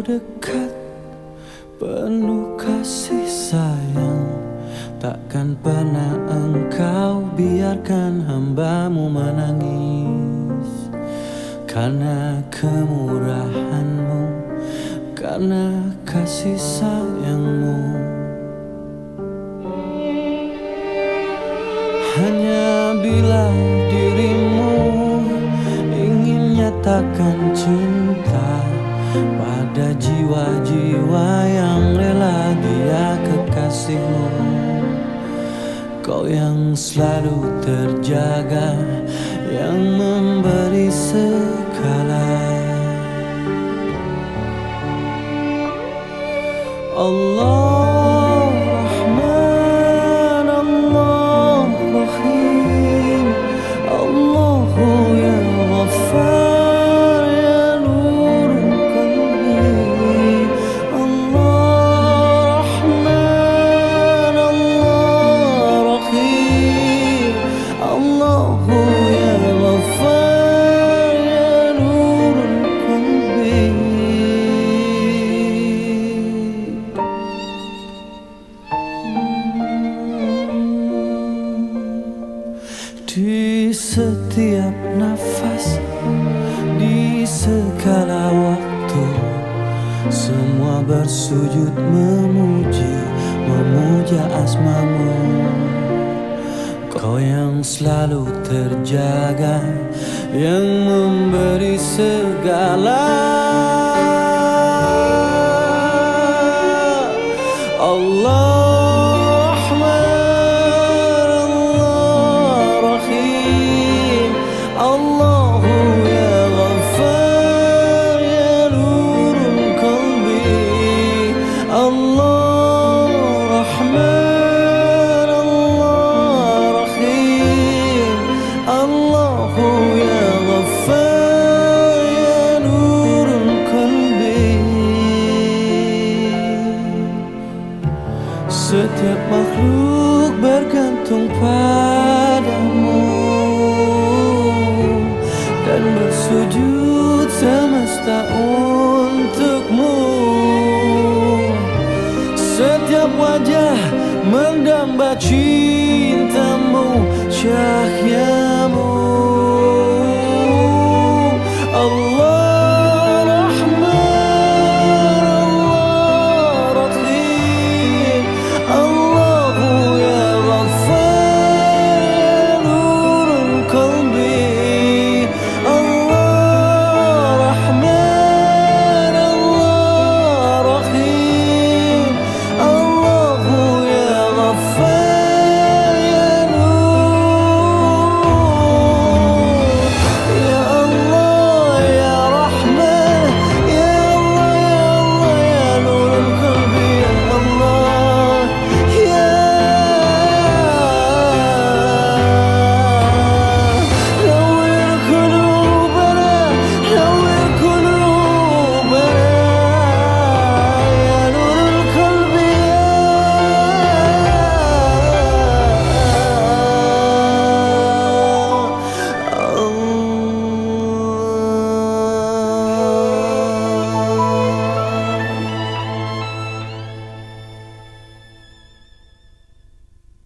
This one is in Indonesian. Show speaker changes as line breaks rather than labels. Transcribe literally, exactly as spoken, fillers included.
dekat, penuh kasih sayang. Takkan pernah engkau biarkan hambamu menangis. Karena kemurahanmu, karena kasih sayangmu. Hanya bila dirimu ingin nyatakan cinta pada jiwa-jiwa yang rela dia kekasihmu, kau yang selalu terjaga, yang memberi segala. Allah Rahman, Allah Rahim, Allahu ya Ghaffar ya Nurul Qalbi. Allah Rahman, Allah Rahim, Allahu ya Ghaffar ya Nurul Qalbi. Di setiap nafas, di segala waktu, semua bersujud memuji, memuja asmamu. Kau yang selalu terjaga, yang memberi segala. Allah setiap makhluk bergantung padamu dan bersujud semesta untukmu. Setiap wajah mendamba cinta